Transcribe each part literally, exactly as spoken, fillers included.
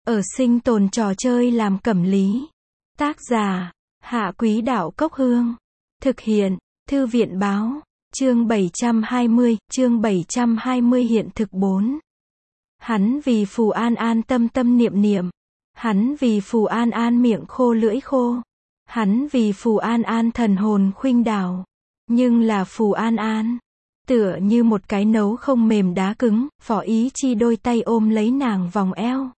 Ở sinh tồn trò chơi làm cẩm lý. Tác giả, Hạ Quý Đạo Cốc Hương. Thực hiện, Thư viện Báo. Chương bảy trăm hai mươi, chương bảy trăm hai mươi hiện thực bốn. Hắn vì Phù An An tâm tâm niệm niệm. Hắn vì Phù An An miệng khô lưỡi khô. Hắn vì Phù An An thần hồn khuynh đảo. Nhưng là Phù An An. Tựa như một cái nấu không mềm đá cứng, Phó Ý Chi đôi tay ôm lấy nàng vòng eo.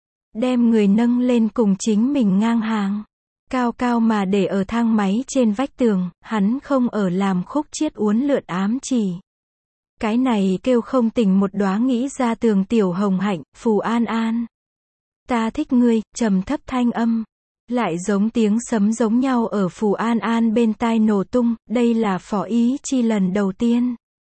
Đem người nâng lên cùng chính mình ngang hàng. Cao cao mà để ở thang máy trên vách tường, hắn không ở làm khúc chiết uốn lượn ám chỉ. Cái này kêu không tình một đóa nghĩ ra tường tiểu hồng hạnh, Phù An An. Ta thích ngươi, trầm thấp thanh âm. Lại giống tiếng sấm giống nhau ở Phù An An bên tai nổ tung, đây là Phó Ý Chi lần đầu tiên.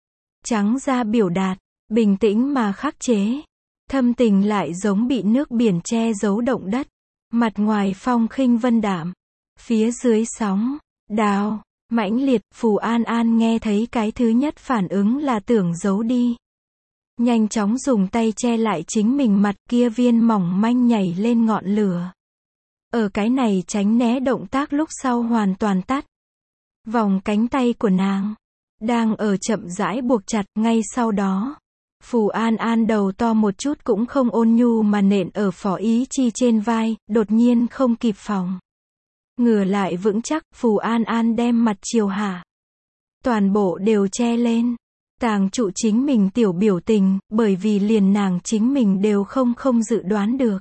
Trắng ra biểu đạt, bình tĩnh mà khắc chế. Thâm tình lại giống bị nước biển che giấu động đất. Mặt ngoài phong khinh vân đạm. Phía dưới sóng, đào, mãnh liệt, Phù An An nghe thấy cái thứ nhất phản ứng là tưởng giấu đi. Nhanh chóng dùng tay che lại chính mình mặt, kia viên mỏng manh nhảy lên ngọn lửa. Ở cái này tránh né động tác lúc sau hoàn toàn tắt. Vòng cánh tay của nàng đang ở chậm rãi buộc chặt, ngay sau đó Phù An An đầu to một chút cũng không ôn nhu mà nện ở Phó Ý Chi trên vai, đột nhiên không kịp phòng. Ngửa lại vững chắc, Phù An An đem mặt chiều hạ. Toàn bộ đều che lên. Tàng trụ chính mình tiểu biểu tình, bởi vì liền nàng chính mình đều không không dự đoán được.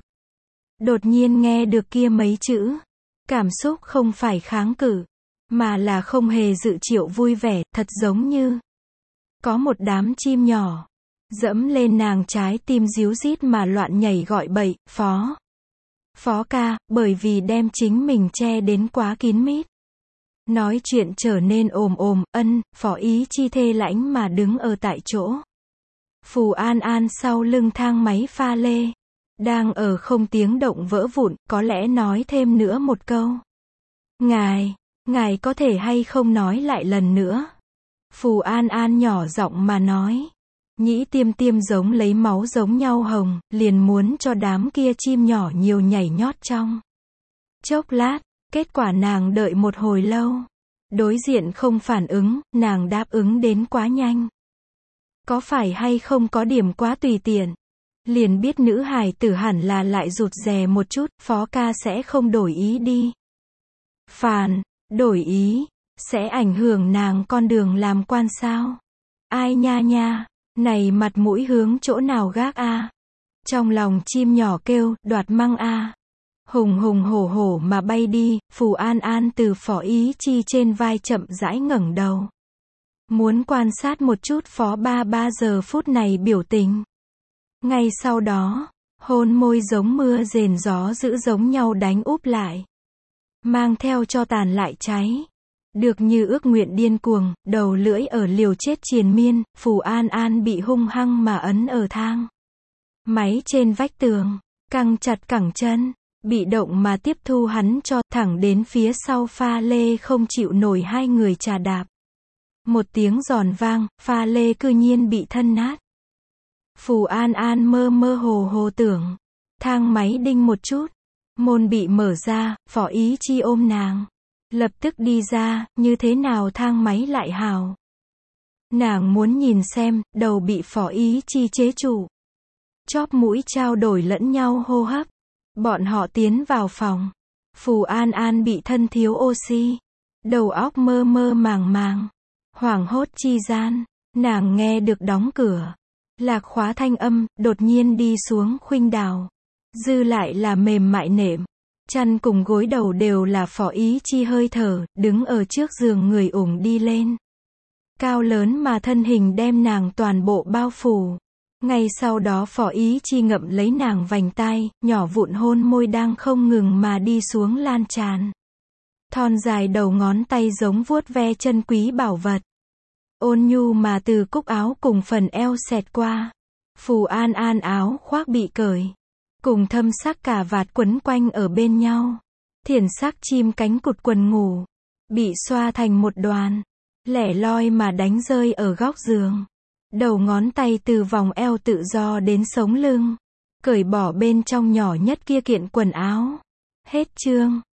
Đột nhiên nghe được kia mấy chữ. Cảm xúc không phải kháng cự, mà là không hề dự triệu vui vẻ, thật giống như có một đám chim nhỏ dẫm lên nàng trái tim ríu rít mà loạn nhảy gọi bậy, phó. Phó ca, bởi vì đem chính mình che đến quá kín mít. Nói chuyện trở nên ồm ồm, ân, Phó Ý Chi thê lãnh mà đứng ở tại chỗ. Phù An An sau lưng thang máy pha lê. Đang ở không tiếng động vỡ vụn, có lẽ nói thêm nữa một câu. Ngài, ngài có thể hay không nói lại lần nữa. Phù An An nhỏ giọng mà nói. Nhĩ tiêm tiêm giống lấy máu giống nhau hồng, liền muốn cho đám kia chim nhỏ nhiều nhảy nhót trong chốc lát, kết quả nàng đợi một hồi lâu. Đối diện không phản ứng, nàng đáp ứng đến quá nhanh. Có phải hay không có điểm quá tùy tiện? Liền biết nữ hài tử hẳn là lại rụt rè một chút, Phó ca sẽ không đổi ý đi. Phàn, đổi ý, sẽ ảnh hưởng nàng con đường làm quan sao? Ai nha nha. Này mặt mũi hướng chỗ nào gác a? Trong lòng chim nhỏ kêu, đoạt măng a. Hùng hùng hổ hổ mà bay đi, Phù An An từ Phó Ý Chi trên vai chậm rãi ngẩng đầu. Muốn quan sát một chút Phó ba ba giờ phút này biểu tình. Ngay sau đó, hôn môi giống mưa rền gió dữ giống nhau đánh úp lại. Mang theo cho tàn lại cháy. Được như ước nguyện điên cuồng, đầu lưỡi ở liều chết triền miên, Phù An An bị hung hăng mà ấn ở thang máy trên vách tường, căng chặt cẳng chân, bị động mà tiếp thu hắn cho, thẳng đến phía sau pha lê không chịu nổi hai người trà đạp. Một tiếng giòn vang, pha lê cư nhiên bị thân nát. Phù An An mơ mơ hồ hồ tưởng, thang máy đinh một chút, môn bị mở ra, Phó Ý Chi ôm nàng. Lập tức đi ra, như thế nào thang máy lại hào. Nàng muốn nhìn xem, đầu bị Phó Ý Chi chế trụ. Chóp mũi trao đổi lẫn nhau hô hấp. Bọn họ tiến vào phòng. Phù An An bị thân thiếu oxy. Đầu óc mơ mơ màng màng. Hoảng hốt chi gian, nàng nghe được đóng cửa. Lạc khóa thanh âm, đột nhiên đi xuống khuynh đảo. Dư lại là mềm mại nệm. Chăn cùng gối đầu đều là Phó Ý Chi hơi thở, đứng ở trước giường người ủng đi lên. Cao lớn mà thân hình đem nàng toàn bộ bao phủ. Ngay sau đó Phó Ý Chi ngậm lấy nàng vành tai, nhỏ vụn hôn môi đang không ngừng mà đi xuống lan tràn. Thon dài đầu ngón tay giống vuốt ve chân quý bảo vật. Ôn nhu mà từ cúc áo cùng phần eo xẹt qua. Phù An An áo khoác bị cởi. Cùng thâm sắc cà vạt quấn quanh ở bên nhau. Thiển sắc chim cánh cụt quần ngủ. Bị xoa thành một đoàn. Lẻ loi mà đánh rơi ở góc giường. Đầu ngón tay từ vòng eo tự do đến sống lưng. cởi bỏ bên trong nhỏ nhất kia kiện quần áo. Hết chương.